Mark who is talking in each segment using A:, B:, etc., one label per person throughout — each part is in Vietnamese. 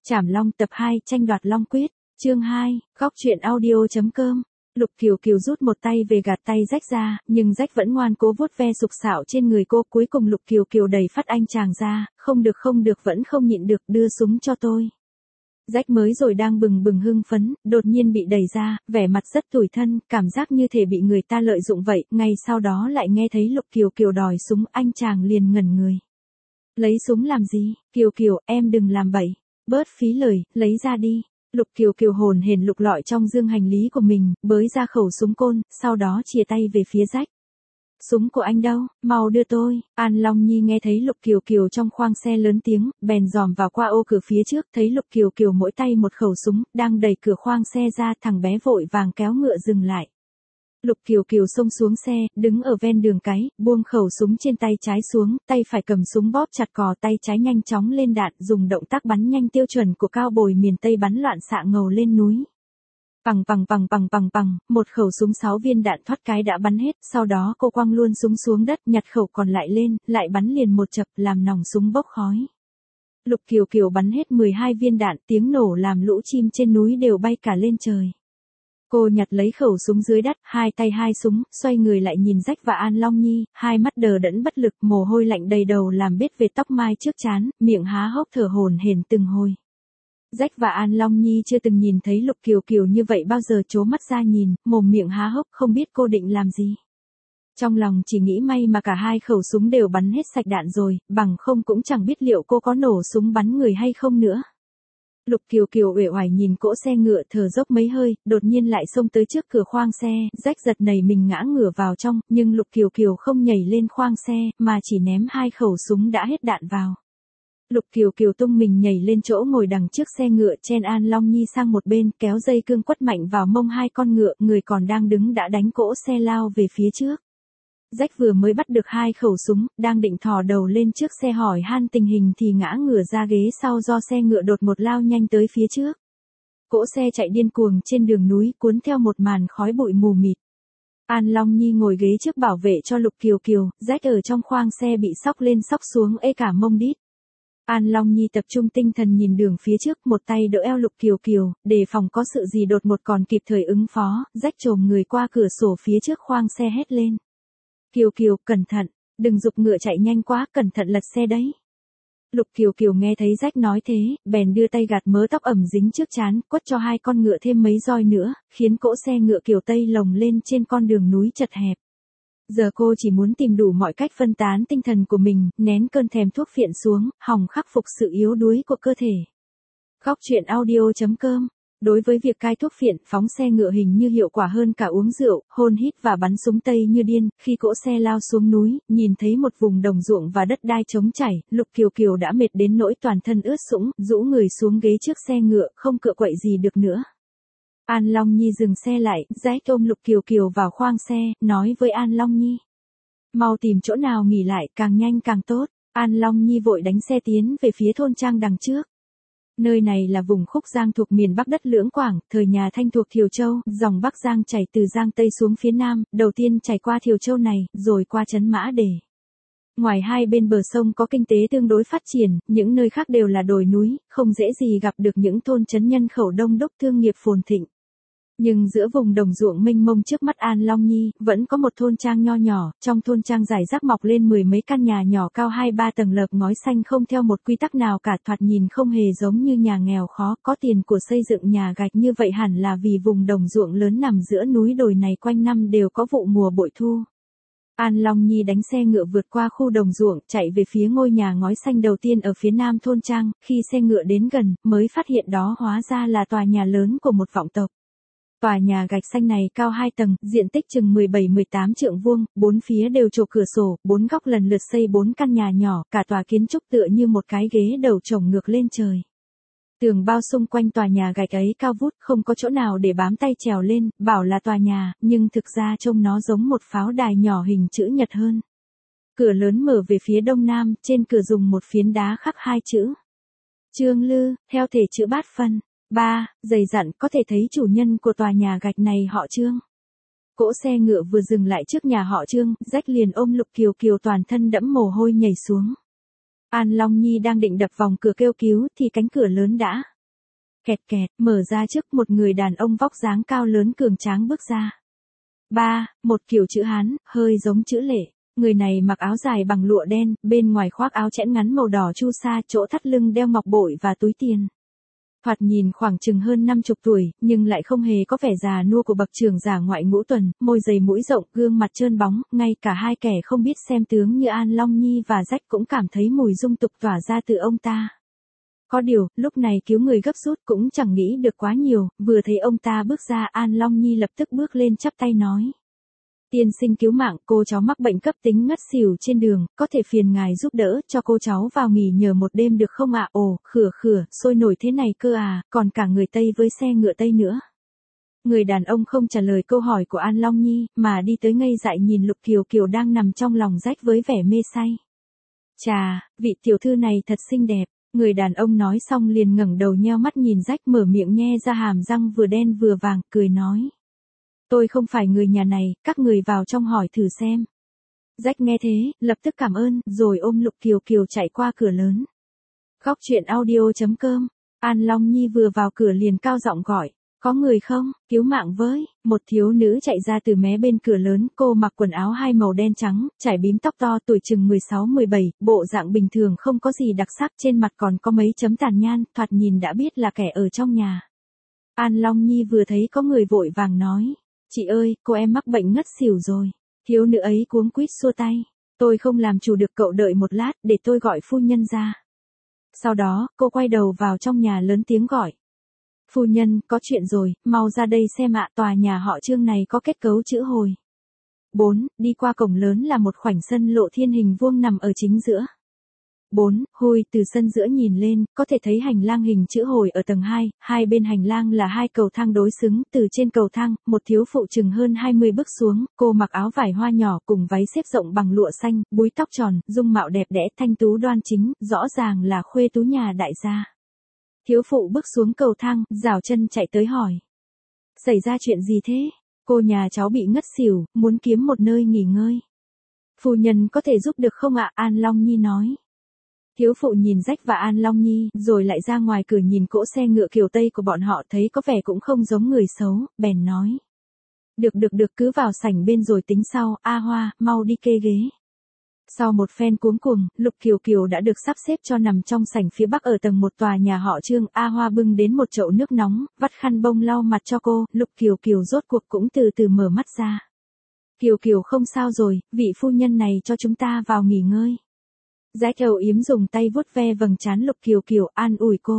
A: Trảm Long tập 2 tranh đoạt Long Quyết, chương 2, góc truyện audio.com. Lục Kiều Kiều rút một tay về gạt tay Rách ra, nhưng Rách vẫn ngoan cố vuốt ve sục sạo trên người cô. Cuối cùng Lục Kiều Kiều đẩy phát anh chàng ra, không được vẫn không nhịn được, đưa súng cho tôi. Rách mới rồi đang bừng bừng hưng phấn, đột nhiên bị đẩy ra, vẻ mặt rất tủi thân, cảm giác như thể bị người ta lợi dụng vậy. Ngay sau đó lại nghe thấy Lục Kiều Kiều đòi súng, anh chàng liền ngẩn người. Lấy súng làm gì? Kiều Kiều, em đừng làm bậy. Bớt phí lời, lấy ra đi. Lục Kiều Kiều hồn hển lục lọi trong dương hành lý của mình, bới ra khẩu súng côn, sau đó chìa tay về phía Rách. Súng của anh đâu, mau đưa tôi. An Long Nhi nghe thấy Lục Kiều Kiều trong khoang xe lớn tiếng, bèn dòm vào qua ô cửa phía trước, thấy Lục Kiều Kiều mỗi tay một khẩu súng, đang đẩy cửa khoang xe ra. Thằng bé vội vàng kéo ngựa dừng lại. Lục Kiều Kiều xông xuống xe, đứng ở ven đường cái, buông khẩu súng trên tay trái xuống, tay phải cầm súng bóp chặt cò, tay trái nhanh chóng lên đạn, dùng động tác bắn nhanh tiêu chuẩn của cao bồi miền Tây bắn loạn xạ ngầu lên núi. Bằng, một khẩu súng 6 viên đạn thoát cái đã bắn hết, sau đó cô quăng luôn súng xuống đất, nhặt khẩu còn lại lên, lại bắn liền một chập, làm nòng súng bốc khói. Lục Kiều Kiều bắn hết 12 viên đạn, tiếng nổ làm lũ chim trên núi đều bay cả lên trời. Cô nhặt lấy khẩu súng dưới đất, hai tay hai súng, xoay người lại nhìn Rách và An Long Nhi, hai mắt đờ đẫn bất lực, mồ hôi lạnh đầy đầu làm bết về tóc mai trước trán, miệng há hốc thở hổn hển từng hồi. Rách và An Long Nhi chưa từng nhìn thấy Lục Kiều Kiều như vậy bao giờ, trố mắt ra nhìn, mồm miệng há hốc, không biết cô định làm gì. Trong lòng chỉ nghĩ may mà cả hai khẩu súng đều bắn hết sạch đạn rồi, bằng không cũng chẳng biết liệu cô có nổ súng bắn người hay không nữa. Lục Kiều Kiều uể oải nhìn cỗ xe ngựa thở dốc mấy hơi, đột nhiên lại xông tới trước cửa khoang xe. Rách giật nảy mình ngã ngửa vào trong, nhưng Lục Kiều Kiều không nhảy lên khoang xe, mà chỉ ném hai khẩu súng đã hết đạn vào. Lục Kiều Kiều tung mình nhảy lên chỗ ngồi đằng trước xe ngựa, chen An Long Nhi sang một bên, kéo dây cương quất mạnh vào mông hai con ngựa, người còn đang đứng đã đánh cỗ xe lao về phía trước. Rách vừa mới bắt được hai khẩu súng, đang định thò đầu lên trước xe hỏi han tình hình thì ngã ngửa ra ghế sau do xe ngựa đột ngột lao nhanh tới phía trước. Cỗ xe chạy điên cuồng trên đường núi, cuốn theo một màn khói bụi mù mịt. An Long Nhi ngồi ghế trước bảo vệ cho Lục Kiều Kiều, Rách ở trong khoang xe bị xóc lên xóc xuống ê cả mông đít. An Long Nhi tập trung tinh thần nhìn đường phía trước, một tay đỡ eo Lục Kiều Kiều, đề phòng có sự gì đột ngột còn kịp thời ứng phó. Rách chồm người qua cửa sổ phía trước khoang xe hét lên. Kiều Kiều, cẩn thận, đừng giục ngựa chạy nhanh quá, cẩn thận lật xe đấy. Lục Kiều Kiều nghe thấy Rách nói thế, bèn đưa tay gạt mớ tóc ẩm dính trước trán, quất cho hai con ngựa thêm mấy roi nữa, khiến cỗ xe ngựa Kiều Tây lồng lên trên con đường núi chật hẹp. Giờ cô chỉ muốn tìm đủ mọi cách phân tán tinh thần của mình, nén cơn thèm thuốc phiện xuống, hòng khắc phục sự yếu đuối của cơ thể. Góc truyện audio.com. Đối với việc cai thuốc phiện, phóng xe ngựa hình như hiệu quả hơn cả uống rượu, hôn hít và bắn súng tây như điên. Khi cỗ xe lao xuống núi, nhìn thấy một vùng đồng ruộng và đất đai trống chảy, Lục Kiều Kiều đã mệt đến nỗi toàn thân ướt sũng, rũ người xuống ghế trước xe ngựa, không cựa quậy gì được nữa. An Long Nhi dừng xe lại, Rách ôm Lục Kiều Kiều vào khoang xe, nói với An Long Nhi. Mau tìm chỗ nào nghỉ lại, càng nhanh càng tốt. An Long Nhi vội đánh xe tiến về phía thôn trang đằng trước. Nơi này là vùng Khúc Giang thuộc miền Bắc đất Lưỡng Quảng, thời nhà Thanh thuộc Thiều Châu, dòng Bắc Giang chảy từ Giang Tây xuống phía Nam, đầu tiên chảy qua Thiều Châu này, rồi qua trấn Mã Đề. Ngoài hai bên bờ sông có kinh tế tương đối phát triển, những nơi khác đều là đồi núi, không dễ gì gặp được những thôn trấn nhân khẩu đông đúc thương nghiệp phồn thịnh. Nhưng giữa vùng đồng ruộng mênh mông trước mắt An Long Nhi, vẫn có một thôn trang nho nhỏ, trong thôn trang rải rác mọc lên 10 mấy căn nhà nhỏ cao 2-3 tầng lợp ngói xanh không theo một quy tắc nào cả, thoạt nhìn không hề giống như nhà nghèo khó, có tiền của xây dựng nhà gạch như vậy hẳn là vì vùng đồng ruộng lớn nằm giữa núi đồi này quanh năm đều có vụ mùa bội thu. An Long Nhi đánh xe ngựa vượt qua khu đồng ruộng, chạy về phía ngôi nhà ngói xanh đầu tiên ở phía nam thôn trang, khi xe ngựa đến gần, mới phát hiện đó hóa ra là tòa nhà lớn của một vọng tộc. Tòa nhà gạch xanh này cao 2 tầng, diện tích chừng 17-18 trượng vuông, bốn phía đều chộp cửa sổ, bốn góc lần lượt xây 4 căn nhà nhỏ, cả tòa kiến trúc tựa như một cái ghế đầu chồng ngược lên trời. Tường bao xung quanh tòa nhà gạch ấy cao vút, không có chỗ nào để bám tay trèo lên, bảo là tòa nhà, nhưng thực ra trông nó giống một pháo đài nhỏ hình chữ nhật hơn. Cửa lớn mở về phía đông nam, trên cửa dùng một phiến đá khắc hai chữ. Trương Lư, theo thể chữ bát phân. 3. Dày dặn, có thể thấy chủ nhân của tòa nhà gạch này họ Trương. Cỗ xe ngựa vừa dừng lại trước nhà họ Trương, Rách liền ôm Lục Kiều Kiều toàn thân đẫm mồ hôi nhảy xuống. An Long Nhi đang định đập vòng cửa kêu cứu thì cánh cửa lớn đã Kẹt kẹt, mở ra trước một người đàn ông vóc dáng cao lớn cường tráng bước ra. Một kiểu chữ Hán, hơi giống chữ Lệ. Người này mặc áo dài bằng lụa đen, bên ngoài khoác áo chẽn ngắn màu đỏ chu sa, chỗ thắt lưng đeo ngọc bội và túi tiền. Thoạt nhìn khoảng chừng hơn 50 tuổi, nhưng lại không hề có vẻ già nua của bậc trưởng giả ngoại ngũ tuần, môi dày mũi rộng, gương mặt trơn bóng, ngay cả hai kẻ không biết xem tướng như An Long Nhi và Rách cũng cảm thấy mùi dung tục tỏa ra từ ông ta. Có điều, lúc này cứu người gấp rút cũng chẳng nghĩ được quá nhiều, vừa thấy ông ta bước ra An Long Nhi lập tức bước lên chắp tay nói. Tiên sinh cứu mạng, cô cháu mắc bệnh cấp tính ngất xỉu trên đường, có thể phiền ngài giúp đỡ cho cô cháu vào nghỉ nhờ một đêm được không ạ? Ồ, khửa, sôi nổi thế này cơ à, còn cả người Tây với xe ngựa Tây nữa. Người đàn ông không trả lời câu hỏi của An Long Nhi, mà đi tới ngây dại nhìn Lục Kiều Kiều đang nằm trong lòng Rách với vẻ mê say. Chà, vị tiểu thư này thật xinh đẹp. Người đàn ông nói xong liền ngẩng đầu nheo mắt nhìn Rách, mở miệng nhe ra hàm răng vừa đen vừa vàng, cười nói. Tôi không phải người nhà này, các người vào trong hỏi thử xem. Rách nghe thế, lập tức cảm ơn, rồi ôm Lục Kiều Kiều chạy qua cửa lớn. Góc truyện audio.com, An Long Nhi vừa vào cửa liền cao giọng gọi. Có người không, cứu mạng với, một thiếu nữ chạy ra từ mé bên cửa lớn, cô mặc quần áo hai màu đen trắng, trải bím tóc to, tuổi chừng 16-17, bộ dạng bình thường không có gì đặc sắc, trên mặt còn có mấy chấm tàn nhan, thoạt nhìn đã biết là kẻ ở trong nhà. An Long Nhi vừa thấy có người vội vàng nói, chị ơi, cô em mắc bệnh ngất xỉu rồi. Thiếu nữ ấy cuống quýt xua tay, tôi không làm chủ được, cậu đợi một lát, để tôi gọi phu nhân ra. Sau đó, cô quay đầu vào trong nhà lớn tiếng gọi. Phu nhân, có chuyện rồi, mau ra đây xem ạ, tòa nhà họ Trương này có kết cấu chữ hồi. 4. Đi qua cổng lớn là một khoảnh sân lộ thiên hình vuông nằm ở chính giữa. 4. Hồi từ sân giữa nhìn lên, có thể thấy hành lang hình chữ hồi ở tầng 2, hai bên hành lang là hai cầu thang đối xứng, từ trên cầu thang, một thiếu phụ chừng hơn 20 bước xuống, cô mặc áo vải hoa nhỏ cùng váy xếp rộng bằng lụa xanh, búi tóc tròn, dung mạo đẹp đẽ, thanh tú đoan chính, rõ ràng là khuê tú nhà đại gia. Thiếu phụ bước xuống cầu thang, rảo chân chạy tới hỏi. Xảy ra chuyện gì thế? Cô nhà cháu bị ngất xỉu, muốn kiếm một nơi nghỉ ngơi. Phu nhân có thể giúp được không ạ? An Long Nhi nói. Thiếu phụ nhìn Rách và An Long Nhi, rồi lại ra ngoài cửa nhìn cỗ xe ngựa kiểu Tây của bọn họ, thấy có vẻ cũng không giống người xấu, bèn nói. Được, cứ vào sảnh bên rồi tính sau, A Hoa, mau đi kê ghế. Sau một phen cuống cuồng, Lục Kiều Kiều đã được sắp xếp cho nằm trong sảnh phía bắc ở tầng 1 tòa nhà họ Trương. A Hoa bưng đến một chậu nước nóng, vắt khăn bông lau mặt cho cô, Lục Kiều Kiều rốt cuộc cũng từ từ mở mắt ra. Kiều Kiều không sao rồi, vị phu nhân này cho chúng ta vào nghỉ ngơi. Rách âu yếm dùng tay vuốt ve vầng trán Lục Kiều Kiều, an ủi cô.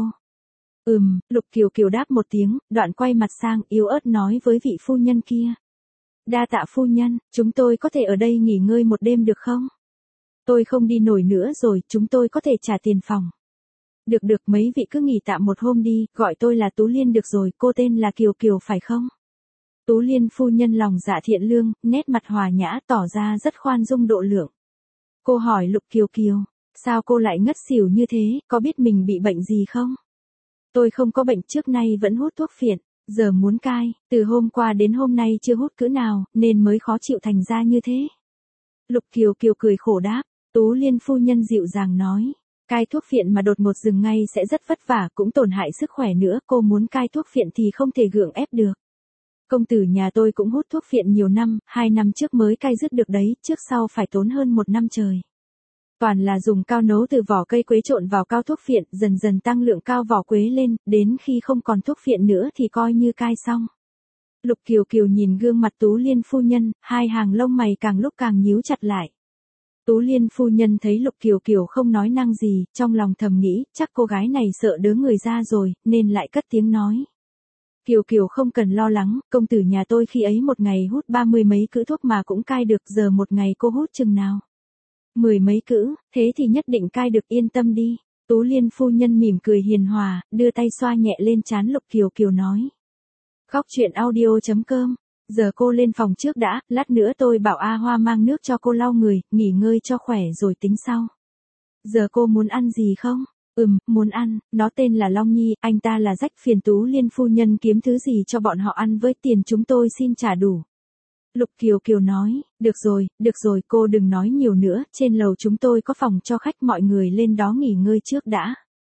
A: Lục Kiều Kiều đáp một tiếng, đoạn quay mặt sang, yếu ớt nói với vị phu nhân kia. Đa tạ phu nhân, chúng tôi có thể ở đây nghỉ ngơi một đêm được không? Tôi không đi nổi nữa rồi, chúng tôi có thể trả tiền phòng. Được, mấy vị cứ nghỉ tạm một hôm đi, gọi tôi là Tú Liên được rồi, cô tên là Kiều Kiều phải không? Tú Liên phu nhân lòng dạ thiện lương, nét mặt hòa nhã, tỏ ra rất khoan dung độ lượng. Cô hỏi Lục Kiều Kiều, sao cô lại ngất xỉu như thế, có biết mình bị bệnh gì không? Tôi không có bệnh, trước nay vẫn hút thuốc phiện, giờ muốn cai, từ hôm qua đến hôm nay chưa hút cữ nào, nên mới khó chịu thành ra như thế. Lục Kiều Kiều cười khổ đáp. Tú Liên phu nhân dịu dàng nói, cai thuốc phiện mà đột ngột dừng ngay sẽ rất vất vả, cũng tổn hại sức khỏe nữa, cô muốn cai thuốc phiện thì không thể gượng ép được. Công tử nhà tôi cũng hút thuốc phiện nhiều năm, 2 năm trước mới cai dứt được đấy, trước sau phải tốn hơn 1 năm trời. Toàn là dùng cao nấu từ vỏ cây quế trộn vào cao thuốc phiện, dần dần tăng lượng cao vỏ quế lên, đến khi không còn thuốc phiện nữa thì coi như cai xong. Lục Kiều Kiều nhìn gương mặt Tú Liên phu nhân, hai hàng lông mày càng lúc càng nhíu chặt lại. Tú Liên phu nhân thấy Lục Kiều Kiều không nói năng gì, trong lòng thầm nghĩ, chắc cô gái này sợ đớ người ra rồi, nên lại cất tiếng nói. Kiều Kiều không cần lo lắng, công tử nhà tôi khi ấy một ngày hút 30 mấy cữ thuốc mà cũng cai được, giờ một ngày cô hút chừng nào? 10 mấy cữ, thế thì nhất định cai được, yên tâm đi. Tú Liên phu nhân mỉm cười hiền hòa, đưa tay xoa nhẹ lên trán Lục Kiều Kiều nói. Góc truyện audio.com, giờ cô lên phòng trước đã, lát nữa tôi bảo A Hoa mang nước cho cô lau người, nghỉ ngơi cho khỏe rồi tính sau. Giờ cô muốn ăn gì không? Muốn ăn, nó tên là Long Nhi, anh ta là Rách, phiền Tú Liên phu nhân kiếm thứ gì cho bọn họ ăn với, tiền chúng tôi xin trả đủ. Lục Kiều Kiều nói, được rồi, cô đừng nói nhiều nữa, trên lầu chúng tôi có phòng cho khách, mọi người lên đó nghỉ ngơi trước đã.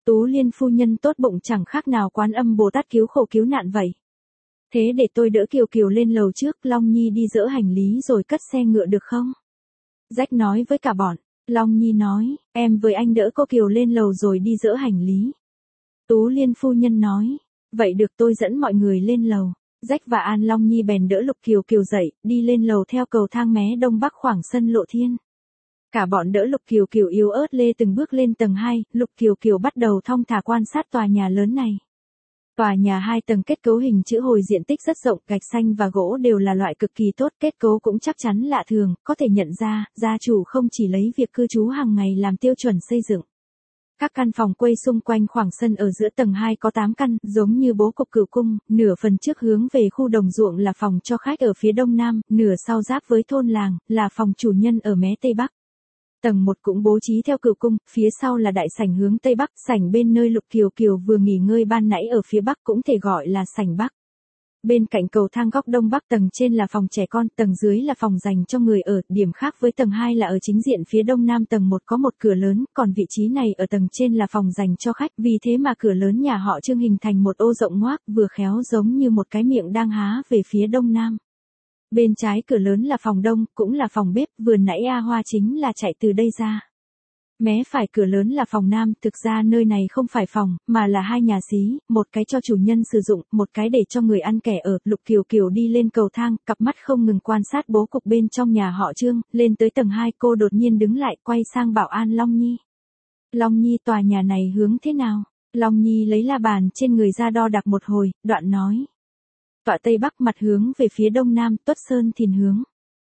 A: Tú Liên phu nhân tốt bụng chẳng khác nào Quán Âm Bồ Tát cứu khổ cứu nạn vậy. Thế để tôi đỡ Kiều Kiều lên lầu trước, Long Nhi đi dỡ hành lý rồi cất xe ngựa được không? Rách nói với cả bọn. Long Nhi nói, em với anh đỡ cô Kiều lên lầu rồi đi dỡ hành lý. Tú Liên phu nhân nói, vậy được, tôi dẫn mọi người lên lầu. Rách và An Long Nhi bèn đỡ Lục Kiều Kiều dậy, đi lên lầu theo cầu thang mé đông bắc khoảng sân Lộ Thiên. Cả bọn đỡ Lục Kiều Kiều yếu ớt lê từng bước lên tầng 2, Lục Kiều Kiều bắt đầu thong thả quan sát tòa nhà lớn này. Tòa nhà 2 tầng kết cấu hình chữ hồi, diện tích rất rộng, gạch xanh và gỗ đều là loại cực kỳ tốt, kết cấu cũng chắc chắn lạ thường, có thể nhận ra, gia chủ không chỉ lấy việc cư trú hàng ngày làm tiêu chuẩn xây dựng. Các căn phòng quay xung quanh khoảng sân ở giữa tầng 2 có 8 căn, giống như bố cục Cửu Cung, nửa phần trước hướng về khu đồng ruộng là phòng cho khách ở phía đông nam, nửa sau giáp với thôn làng, là phòng chủ nhân ở mé tây bắc. Tầng 1 cũng bố trí theo Cửu Cung, phía sau là đại sảnh hướng tây bắc, sảnh bên nơi Lục Kiều Kiều vừa nghỉ ngơi ban nãy ở phía bắc cũng thể gọi là sảnh bắc. Bên cạnh cầu thang góc đông bắc, tầng trên là phòng trẻ con, tầng dưới là phòng dành cho người ở, điểm khác với tầng 2 là ở chính diện phía đông nam tầng 1 có một cửa lớn, còn vị trí này ở tầng trên là phòng dành cho khách, vì thế mà cửa lớn nhà họ Trương hình thành một ô rộng ngoác, vừa khéo giống như một cái miệng đang há về phía đông nam. Bên trái cửa lớn là phòng đông, cũng là phòng bếp, vừa nãy A Hoa chính là chạy từ đây ra. Mé phải cửa lớn là phòng nam, thực ra nơi này không phải phòng, mà là 2 nhà xí, một cái cho chủ nhân sử dụng, một cái để cho người ăn kẻ ở. Lục Kiều Kiều đi lên cầu thang, cặp mắt không ngừng quan sát bố cục bên trong nhà họ Trương, lên tới tầng 2 cô đột nhiên đứng lại, quay sang bảo An Long Nhi. Long Nhi, tòa nhà này hướng thế nào? Long Nhi lấy la bàn trên người ra đo đạc một hồi, đoạn nói. Tọa tây bắc, mặt hướng về phía đông nam, Tuất Sơn Thìn hướng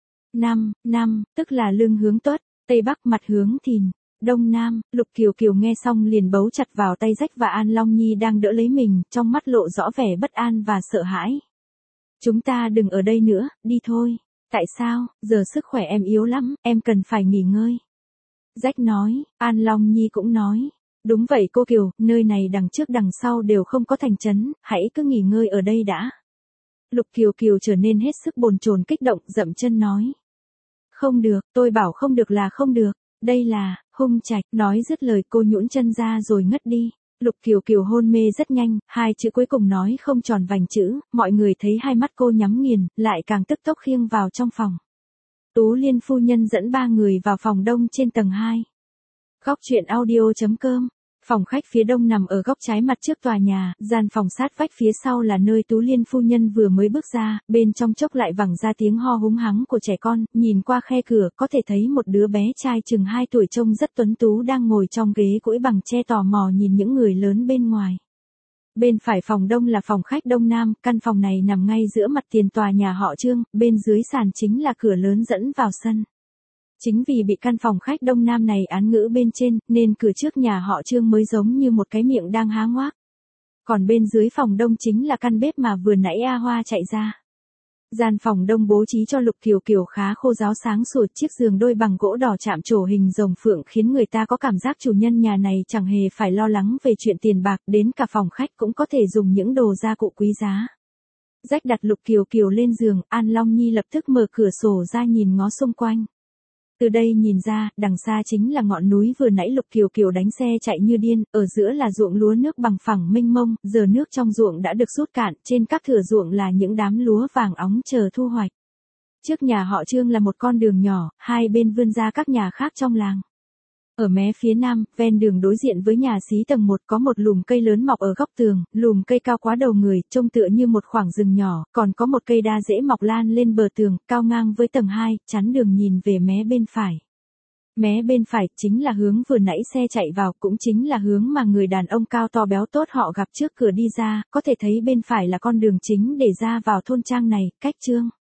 A: nam, tức là lưng hướng Tuất, tây bắc mặt hướng Thìn. Đông Nam. Lục Kiều Kiều nghe xong liền bấu chặt vào tay Rách và An Long Nhi đang đỡ lấy mình, trong mắt lộ rõ vẻ bất an và sợ hãi. Chúng ta đừng ở đây nữa, đi thôi. Tại sao? Giờ sức khỏe em yếu lắm, em cần phải nghỉ ngơi. Rách nói, An Long Nhi cũng nói. Đúng vậy cô Kiều, nơi này đằng trước đằng sau đều không có thành trấn, hãy cứ nghỉ ngơi ở đây đã. Lục Kiều Kiều trở nên hết sức bồn chồn kích động, dậm chân nói. Không được, tôi bảo không được là không được. Đây là, hung trạch, nói dứt lời cô nhũn chân ra rồi ngất đi. Lục Kiều Kiều hôn mê rất nhanh, 2 chữ cuối cùng nói không tròn vành chữ, mọi người thấy hai mắt cô nhắm nghiền, lại càng tức tốc khiêng vào trong phòng. Tú Liên phu nhân dẫn 3 người vào phòng đông trên tầng 2. Góc truyện audio.com. Phòng khách phía đông nằm ở góc trái mặt trước tòa nhà, gian phòng sát vách phía sau là nơi Tú Liên phu nhân vừa mới bước ra, bên trong chốc lại vẳng ra tiếng ho húng hắng của trẻ con, nhìn qua khe cửa có thể thấy một đứa bé trai chừng 2 tuổi trông rất tuấn tú đang ngồi trong ghế củi bằng tre tò mò nhìn những người lớn bên ngoài. Bên phải phòng đông là phòng khách đông nam, căn phòng này nằm ngay giữa mặt tiền tòa nhà họ Trương, bên dưới sàn chính là cửa lớn dẫn vào sân. Chính vì bị căn phòng khách đông nam này án ngữ bên trên, nên cửa trước nhà họ Trương mới giống như một cái miệng đang há ngoác. Còn bên dưới phòng đông chính là căn bếp mà vừa nãy A Hoa chạy ra. Gian phòng đông bố trí cho Lục Kiều Kiều khá khô ráo sáng sủa, chiếc giường đôi bằng gỗ đỏ chạm trổ hình rồng phượng khiến người ta có cảm giác chủ nhân nhà này chẳng hề phải lo lắng về chuyện tiền bạc, đến cả phòng khách cũng có thể dùng những đồ gia cụ quý giá. Rách đặt Lục Kiều Kiều lên giường, An Long Nhi lập tức mở cửa sổ ra nhìn ngó xung quanh. Từ đây nhìn ra, đằng xa chính là ngọn núi vừa nãy Lục Kiều Kiều đánh xe chạy như điên, ở giữa là ruộng lúa nước bằng phẳng mênh mông, giờ nước trong ruộng đã được rút cạn, trên các thửa ruộng là những đám lúa vàng óng chờ thu hoạch. Trước nhà họ Trương là một con đường nhỏ, hai bên vươn ra các nhà khác trong làng. Ở mé phía nam, ven đường đối diện với nhà xí tầng 1 có một lùm cây lớn mọc ở góc tường, lùm cây cao quá đầu người, trông tựa như một khoảng rừng nhỏ, còn có một cây đa rễ mọc lan lên bờ tường, cao ngang với tầng 2, chắn đường nhìn về mé bên phải. Mé bên phải chính là hướng vừa nãy xe chạy vào, cũng chính là hướng mà người đàn ông cao to béo tốt họ gặp trước cửa đi ra, có thể thấy bên phải là con đường chính để ra vào thôn trang này, cách Trương